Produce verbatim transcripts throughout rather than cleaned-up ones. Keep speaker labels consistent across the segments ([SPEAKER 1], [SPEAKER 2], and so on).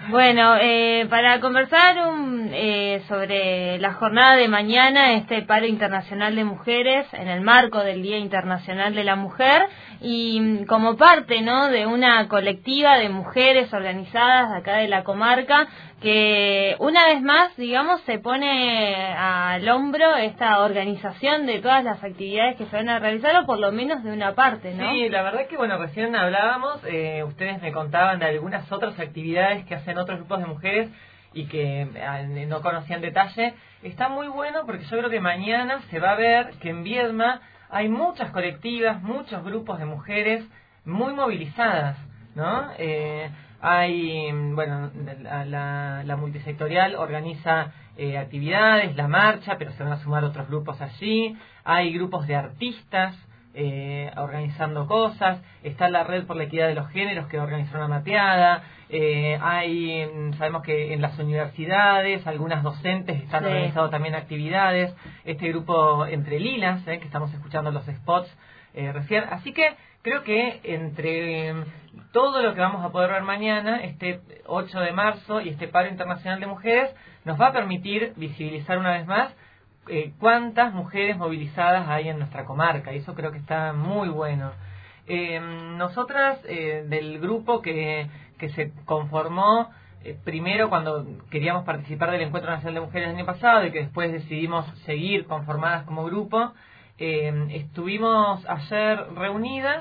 [SPEAKER 1] Bueno, eh, para conversar un, eh, sobre la jornada de mañana, este paro internacional de mujeres en el marco del Día Internacional de la Mujer y como parte, ¿no?, de una colectiva de mujeres organizadas de acá de la comarca que una vez más, digamos, se pone al hombro esta organización de todas las actividades que se van a realizar, o por lo menos de una parte, ¿no?
[SPEAKER 2] Sí, la verdad que, bueno, recién hablábamos, eh, ustedes me contaban de algunas otras actividades que hacen otros grupos de mujeres y que eh, no conocían detalle. Está muy bueno porque yo creo que mañana se va a ver que en Viedma hay muchas colectivas, muchos grupos de mujeres muy movilizadas, ¿no? Eh, hay, bueno, la, la, la multisectorial organiza eh, actividades, la marcha, pero se van a sumar otros grupos allí. Hay grupos de artistas eh, organizando cosas. Está la Red por la Equidad de los Géneros que organiza una mateada. Eh, hay, sabemos que en las universidades algunas docentes están sí. organizando también actividades. Este grupo Entre Lilas, eh, que estamos escuchando los spots eh, recién. Así que creo que entre todo lo que vamos a poder ver mañana, este ocho de marzo y este paro internacional de mujeres, nos va a permitir visibilizar una vez más eh, cuántas mujeres movilizadas hay en nuestra comarca, y eso creo que está muy bueno. Eh, nosotras, eh, del grupo que, que se conformó eh, primero cuando queríamos participar del Encuentro Nacional de Mujeres el año pasado y que después decidimos seguir conformadas como grupo, eh, estuvimos ayer reunidas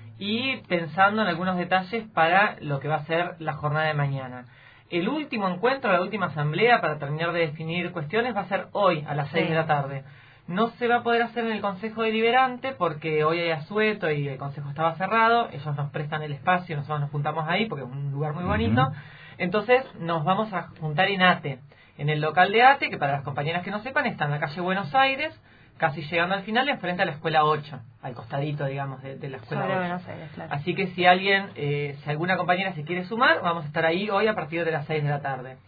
[SPEAKER 2] y pensando en algunos detalles para lo que va a ser la jornada de mañana. El último encuentro, la última asamblea para terminar de definir cuestiones va a ser hoy a las seis sí. de la tarde. No se va a poder hacer en el Consejo Deliberante porque hoy hay asueto y el Consejo estaba cerrado. Ellos nos prestan el espacio, nosotros nos juntamos ahí porque es un lugar muy bonito. Uh-huh. Entonces nos vamos a juntar en ATE, en el local de ATE, que para las compañeras que no sepan está en la calle Buenos Aires, casi llegando al final, enfrente a la escuela ocho, al costadito, digamos, de, de la escuela
[SPEAKER 1] Sobre
[SPEAKER 2] ocho.
[SPEAKER 1] Buenos Aires, claro.
[SPEAKER 2] Así que si alguien, eh, si alguna compañera se quiere sumar, vamos a estar ahí hoy a partir de las seis de la tarde.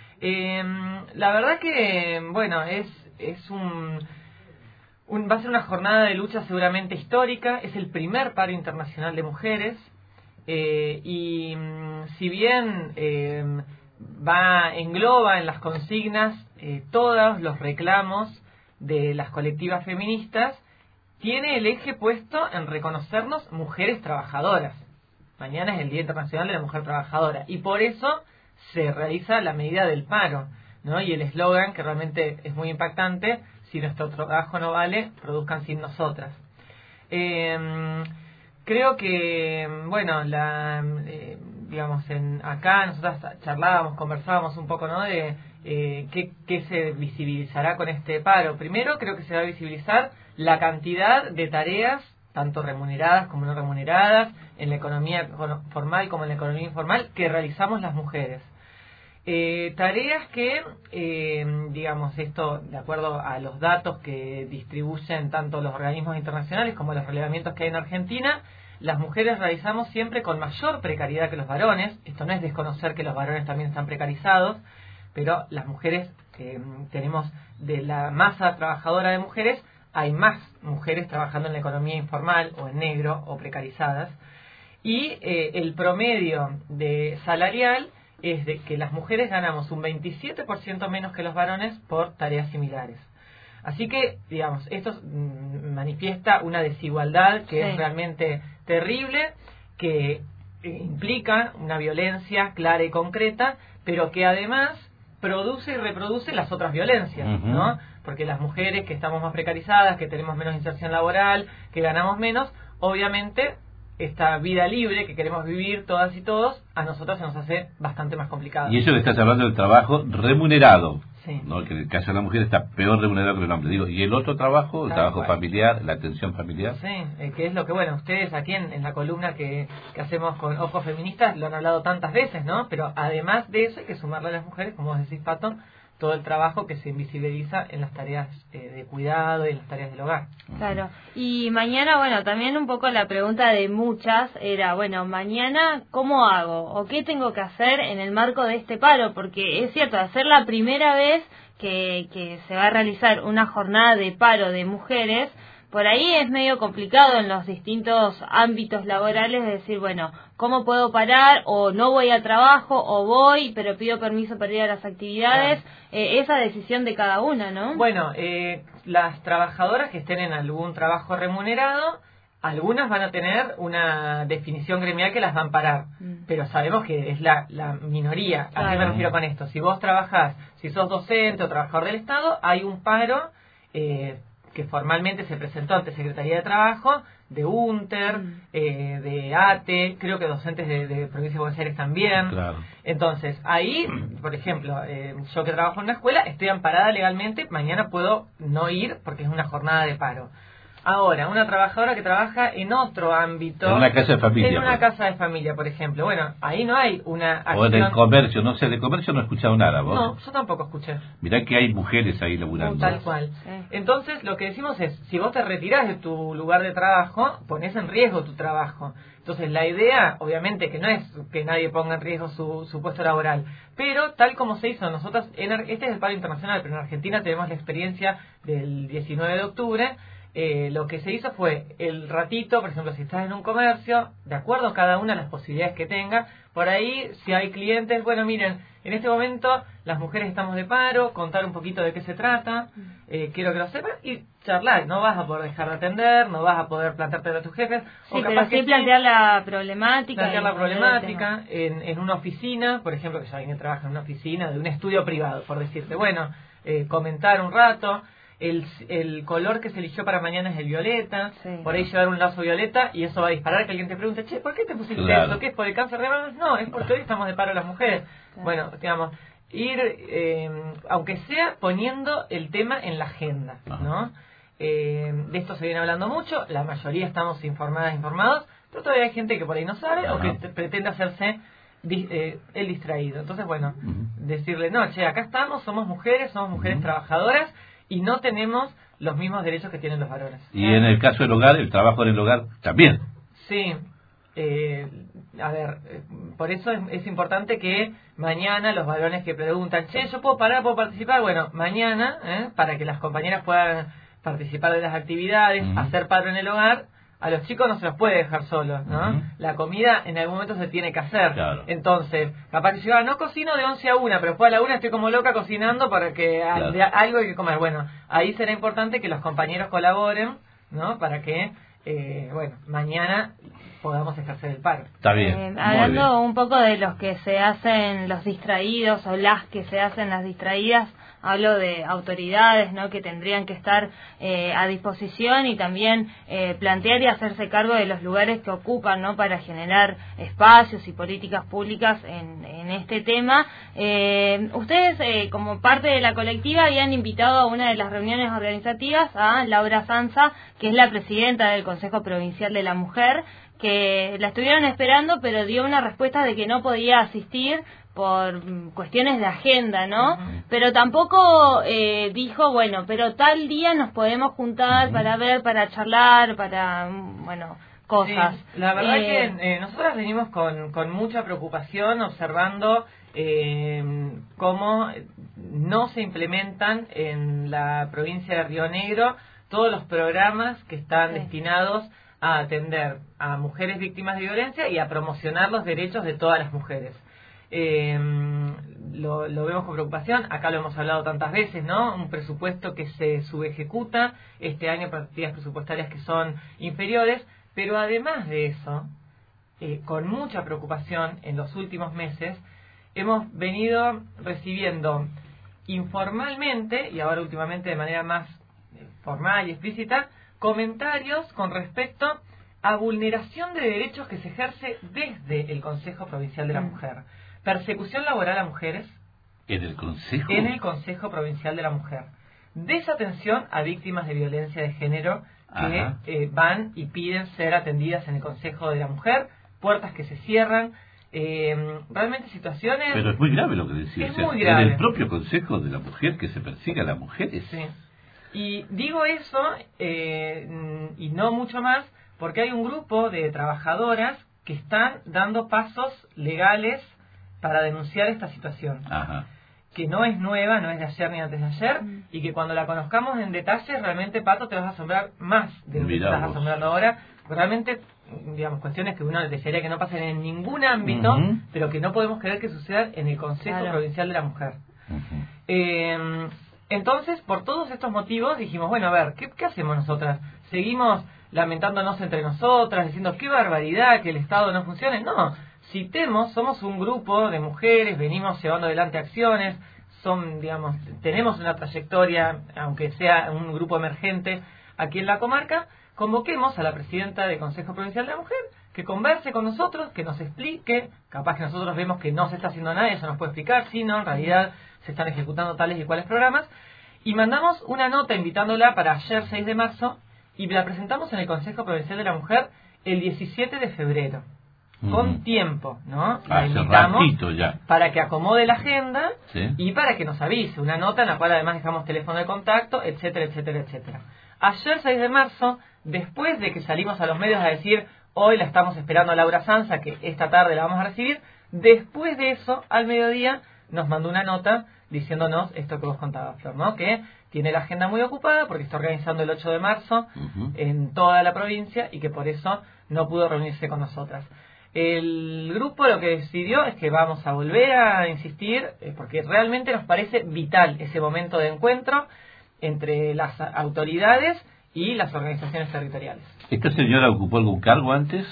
[SPEAKER 2] Eh, la verdad que, bueno, es, es un, un... va a ser una jornada de lucha seguramente histórica, es el primer paro internacional de mujeres, eh, y si bien eh, va engloba en las consignas eh, todos los reclamos de las colectivas feministas, tiene el eje puesto en reconocernos mujeres trabajadoras. Mañana es el Día Internacional de la Mujer Trabajadora y por eso se realiza la medida del paro, ¿no? Y el eslogan, que realmente es muy impactante: si nuestro trabajo no vale, produzcan sin nosotras. Eh, creo que, bueno, la, eh, digamos, en acá nosotras charlábamos, conversábamos un poco, ¿no?, de Eh, ¿qué, ¿qué se visibilizará con este paro? Primero, creo que se va a visibilizar la cantidad de tareas, tanto remuneradas como no remuneradas, en la economía formal como en la economía informal, que realizamos las mujeres. Eh, tareas que, eh, digamos, esto de acuerdo a los datos que distribuyen tanto los organismos internacionales como los relevamientos que hay en Argentina, las mujeres realizamos siempre con mayor precariedad que los varones. Esto no es desconocer que los varones también están precarizados, pero las mujeres que tenemos, de la masa trabajadora de mujeres, hay más mujeres trabajando en la economía informal o en negro o precarizadas, y eh, el promedio de salarial es de que las mujeres ganamos un veintisiete por ciento menos que los varones por tareas similares. Así que, digamos, esto mm, manifiesta una desigualdad que sí. es realmente terrible, que eh, implica una violencia clara y concreta, pero que además produce y reproduce las otras violencias, uh-huh. ¿no? Porque las mujeres que estamos más precarizadas, que tenemos menos inserción laboral, que ganamos menos, obviamente esta vida libre que queremos vivir todas y todos, a nosotros se nos hace bastante más complicado.
[SPEAKER 3] Y eso que estás hablando del trabajo remunerado,
[SPEAKER 2] sí.
[SPEAKER 3] ¿no? Que en el caso de la mujer está peor remunerado que el hombre. Digo, ¿y el otro trabajo, el Tal trabajo cual. familiar, la atención familiar?
[SPEAKER 2] Sí, eh, que es lo que, bueno, ustedes aquí en, en la columna que, que hacemos con Ojos Feministas lo han hablado tantas veces, ¿no? Pero además de eso hay que sumarle a las mujeres, como vos decís, Pato, todo el trabajo que se invisibiliza en las tareas eh, de cuidado y en las tareas del hogar.
[SPEAKER 1] Claro. Y mañana, bueno, también un poco la pregunta de muchas era, bueno, mañana, ¿cómo hago? ¿O qué tengo que hacer en el marco de este paro? Porque es cierto, hacer la primera vez que, que se va a realizar una jornada de paro de mujeres, por ahí es medio complicado en los distintos ámbitos laborales decir, bueno, ¿cómo puedo parar? O no voy al trabajo, o voy, pero pido permiso para ir a las actividades. Claro. Eh, esa decisión de cada una, ¿no?
[SPEAKER 2] Bueno, eh, las trabajadoras que estén en algún trabajo remunerado, algunas van a tener una definición gremial que las va a amparar, mm. pero sabemos que es la, la minoría. Claro. ¿A qué me refiero con esto? Si vos trabajás, si sos docente o trabajador del Estado, hay un paro eh, que formalmente se presentó ante Secretaría de Trabajo, de UNTER, mm. eh, de ATE, creo que docentes de, de Provincia de Buenos Aires también.
[SPEAKER 3] Claro. Entonces,
[SPEAKER 2] ahí, por ejemplo, eh, yo que trabajo en una escuela, estoy amparada legalmente, mañana puedo no ir porque es una jornada de paro. Ahora, una trabajadora que trabaja en otro ámbito...
[SPEAKER 3] En una casa de familia.
[SPEAKER 2] En una casa de familia, por ejemplo. Bueno, ahí no hay una acción...
[SPEAKER 3] O en el comercio, no sé, de comercio no he escuchado nada, ¿vos?
[SPEAKER 2] No, yo tampoco escuché.
[SPEAKER 3] Mirá que hay mujeres ahí laburando.
[SPEAKER 2] Tal cual. Sí. Entonces, lo que decimos es, si vos te retirás de tu lugar de trabajo, pones en riesgo tu trabajo. Entonces, la idea, obviamente, que no es que nadie ponga en riesgo su, su puesto laboral, pero tal como se hizo nosotros, en, este es el paro internacional, pero en Argentina tenemos la experiencia del diecinueve de octubre, Eh, lo que se hizo fue el ratito, por ejemplo, si estás en un comercio, de acuerdo a cada una las posibilidades que tenga, por ahí, si hay clientes, bueno, miren, en este momento las mujeres estamos de paro, contar un poquito de qué se trata, eh, quiero que lo sepan, y charlar, no vas a poder dejar de atender, no vas a poder plantearte a tus jefes,
[SPEAKER 1] sí, o capaz pero sí plantear la problemática.
[SPEAKER 2] Plantear la problemática en, en una oficina, por ejemplo, que ya alguien trabaja en una oficina de un estudio privado, por decirte, bueno, eh, comentar un rato. El, el color que se eligió para mañana es el violeta, sí. Por ahí llevar un lazo violeta y eso va a disparar que alguien te pregunte, che, ¿por qué te pusiste claro. eso? ¿Qué es por el cáncer de mama? No, es porque hoy estamos de paro las mujeres. Claro. Bueno, digamos, ir, eh, aunque sea poniendo el tema en la agenda, ¿no? Eh, de esto se viene hablando mucho, la mayoría estamos informadas, informados, pero todavía hay gente que por ahí no sabe Ajá. o que te, pretende hacerse di, eh, el distraído. Entonces, bueno, uh-huh. decirle, no, che, acá estamos, somos mujeres, somos mujeres uh-huh. trabajadoras, y no tenemos los mismos derechos que tienen los varones.
[SPEAKER 3] Y en el caso del hogar, el trabajo en el hogar también.
[SPEAKER 2] Sí. Eh, a ver, eh, por eso es, es importante que mañana los varones que preguntan, che, ¿yo puedo parar, puedo participar? Bueno, mañana, eh, para que las compañeras puedan participar de las actividades, uh-huh. hacer paro en el hogar, a los chicos no se los puede dejar solos, ¿no? Uh-huh. La comida en algún momento se tiene que hacer. Claro. Entonces, capaz que yo ah, no cocino de once a una, pero después a la una estoy como loca cocinando para que claro. de, algo hay que comer. Bueno, ahí será importante que los compañeros colaboren, ¿no? Para que, eh, bueno, mañana podamos ejercer el paro.
[SPEAKER 3] Está bien.
[SPEAKER 1] Eh, hablando bien. Un poco de los que se hacen los distraídos o las que se hacen las distraídas, hablo de autoridades, ¿no? Que tendrían que estar eh, a disposición y también eh, plantear y hacerse cargo de los lugares que ocupan, ¿no? Para generar espacios y políticas públicas en, en este tema. Eh, ustedes, eh, como parte de la colectiva, habían invitado a una de las reuniones organizativas a Laura Sanza, que es la presidenta del Consejo Provincial de la Mujer, que la estuvieron esperando, pero dio una respuesta de que no podía asistir por cuestiones de agenda, ¿no? Uh-huh. Pero tampoco eh, dijo, bueno, pero tal día nos podemos juntar uh-huh. para ver, para charlar, para, bueno, cosas.
[SPEAKER 2] Sí, la verdad eh, que eh, nosotros venimos con, con mucha preocupación observando eh, cómo no se implementan en la provincia de Río Negro todos los programas que están sí. destinados a atender a mujeres víctimas de violencia y a promocionar los derechos de todas las mujeres. Eh, lo, lo vemos con preocupación, acá lo hemos hablado tantas veces, ¿no? Un presupuesto que se subejecuta, este año partidas presupuestarias que son inferiores, pero además de eso, eh, con mucha preocupación en los últimos meses, hemos venido recibiendo informalmente, y ahora últimamente de manera más eh, formal y explícita, comentarios con respecto a vulneración de derechos que se ejerce desde el Consejo Provincial de la Mujer. Persecución laboral a mujeres.
[SPEAKER 3] ¿En el Consejo?
[SPEAKER 2] En el Consejo Provincial de la Mujer. Desatención a víctimas de violencia de género que eh, van y piden ser atendidas en el Consejo de la Mujer. Puertas que se cierran. Eh, realmente situaciones...
[SPEAKER 3] Pero es muy grave lo que decís.
[SPEAKER 2] Es
[SPEAKER 3] o sea,
[SPEAKER 2] muy grave.
[SPEAKER 3] En el propio Consejo de la Mujer que se persiga a las mujeres.
[SPEAKER 2] Sí. Y digo eso, eh, y no mucho más, porque hay un grupo de trabajadoras que están dando pasos legales para denunciar esta situación.
[SPEAKER 3] Ajá.
[SPEAKER 2] que no es nueva, no es de ayer ni antes de ayer, mm. y que cuando la conozcamos en detalle, realmente, Pato, te vas a asombrar más de lo que te estás asombrando ahora. Realmente, digamos, cuestiones que uno desearía que no pasen en ningún ámbito, uh-huh. pero que no podemos creer que sucedan en el Consejo claro. Provincial de la Mujer. Uh-huh. Eh, entonces, por todos estos motivos, dijimos, bueno, a ver, ¿qué, qué hacemos nosotras? ¿Seguimos lamentándonos entre nosotras, diciendo qué barbaridad, que el Estado no funcione? No, citemos, somos un grupo de mujeres, venimos llevando adelante acciones, son, digamos, tenemos una trayectoria, aunque sea un grupo emergente aquí en la comarca. Convoquemos a la presidenta del Consejo Provincial de la Mujer, que converse con nosotros, que nos explique, capaz que nosotros vemos que no se está haciendo nada, eso nos puede explicar, si no, en realidad se están ejecutando tales y cuales programas, y mandamos una nota invitándola para ayer, seis de marzo, y la presentamos en el Consejo Provincial de la Mujer el diecisiete de febrero, mm. con tiempo, ¿no? La
[SPEAKER 3] Hace ratito ya.
[SPEAKER 2] Para que acomode la agenda,
[SPEAKER 3] ¿sí?
[SPEAKER 2] Y para que nos avise, una nota en la cual además dejamos teléfono de contacto, etcétera, etcétera, etcétera. Ayer, seis de marzo, después de que salimos a los medios a decir, hoy la estamos esperando a Laura Sanza, que esta tarde la vamos a recibir, después de eso, al mediodía, nos mandó una nota diciéndonos esto que vos contabas, Flor, ¿no? Que tiene la agenda muy ocupada porque está organizando el ocho de marzo uh-huh. en toda la provincia y que por eso no pudo reunirse con nosotras. El grupo lo que decidió es que vamos a volver a insistir, eh, porque realmente nos parece vital ese momento de encuentro entre las autoridades y las organizaciones territoriales.
[SPEAKER 3] ¿Esta señora ocupó algún cargo antes?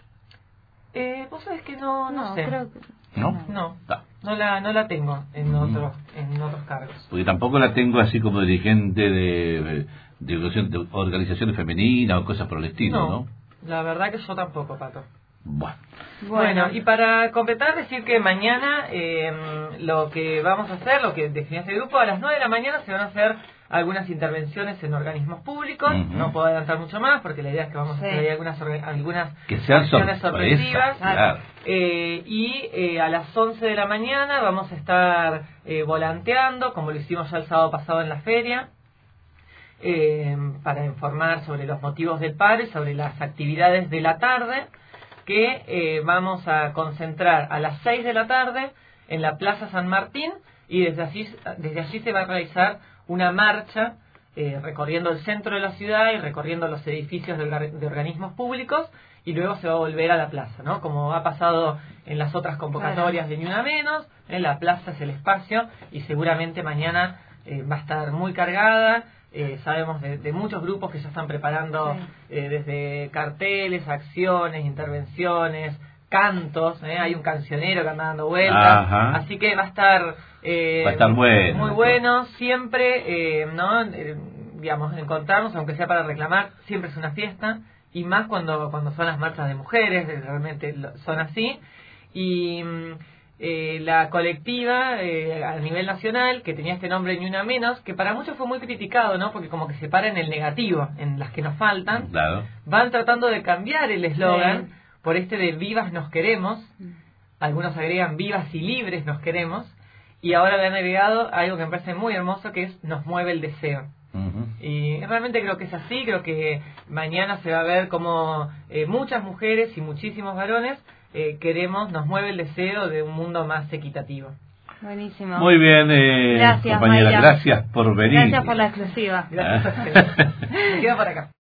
[SPEAKER 2] Eh, vos sabés que no, no, no sé.
[SPEAKER 1] Creo que...
[SPEAKER 3] ¿No?
[SPEAKER 2] No, no la, no la tengo en, uh-huh. otros, en otros cargos.
[SPEAKER 3] Porque tampoco la tengo así como dirigente de, de, de organizaciones femeninas o cosas por el estilo, ¿no? ¿no?
[SPEAKER 2] La verdad que yo tampoco, Pato.
[SPEAKER 3] Bueno.
[SPEAKER 2] Bueno, y para completar, decir que mañana eh, lo que vamos a hacer, lo que definió este grupo, a las nueve de la mañana se van a hacer algunas intervenciones en organismos públicos. Uh-huh. No puedo adelantar mucho más porque la idea es que vamos sí. a hacer ahí algunas, algunas
[SPEAKER 3] que sean
[SPEAKER 2] acciones sorpresivas.
[SPEAKER 3] Claro.
[SPEAKER 2] Eh, y eh, a las once de la mañana vamos a estar eh, volanteando, como lo hicimos ya el sábado pasado en la feria, eh, para informar sobre los motivos del paro y sobre las actividades de la tarde, que eh, vamos a concentrar a las seis de la tarde en la Plaza San Martín, y desde allí, desde allí se va a realizar una marcha eh, recorriendo el centro de la ciudad y recorriendo los edificios de, de organismos públicos, y luego se va a volver a la plaza, ¿no? Como ha pasado en las otras convocatorias de Ni Una Menos, en la plaza es el espacio, y seguramente mañana eh, va a estar muy cargada. Eh, sabemos de, de muchos grupos que ya están preparando sí. eh, desde carteles, acciones, intervenciones, cantos, ¿eh? Hay un cancionero que anda dando vueltas, Ajá. así que va a estar, eh,
[SPEAKER 3] va a estar bueno,
[SPEAKER 2] muy bueno, siempre, eh, ¿no? Eh, digamos, encontrarnos, aunque sea para reclamar, siempre es una fiesta, y más cuando, cuando son las marchas de mujeres, realmente son así, y... Eh, la colectiva eh, a nivel nacional, que tenía este nombre Ni Una Menos, que para muchos fue muy criticado, ¿no? Porque como que se para en el negativo, en las que nos faltan,
[SPEAKER 3] claro.
[SPEAKER 2] Van tratando de cambiar el eslogan sí. por este de vivas nos queremos, algunos agregan vivas y libres nos queremos, y ahora le han agregado algo que me parece muy hermoso, que es nos mueve el deseo. Uh-huh. Y realmente creo que es así, creo que mañana se va a ver como eh, muchas mujeres y muchísimos varones Eh, queremos, nos mueve el deseo de un mundo más equitativo.
[SPEAKER 1] Buenísimo.
[SPEAKER 3] Muy bien, eh,
[SPEAKER 1] gracias,
[SPEAKER 3] compañera,
[SPEAKER 1] Mayra.
[SPEAKER 3] Gracias por venir.
[SPEAKER 1] Gracias por la exclusiva.
[SPEAKER 2] Gracias a ustedes. Me quedo por acá.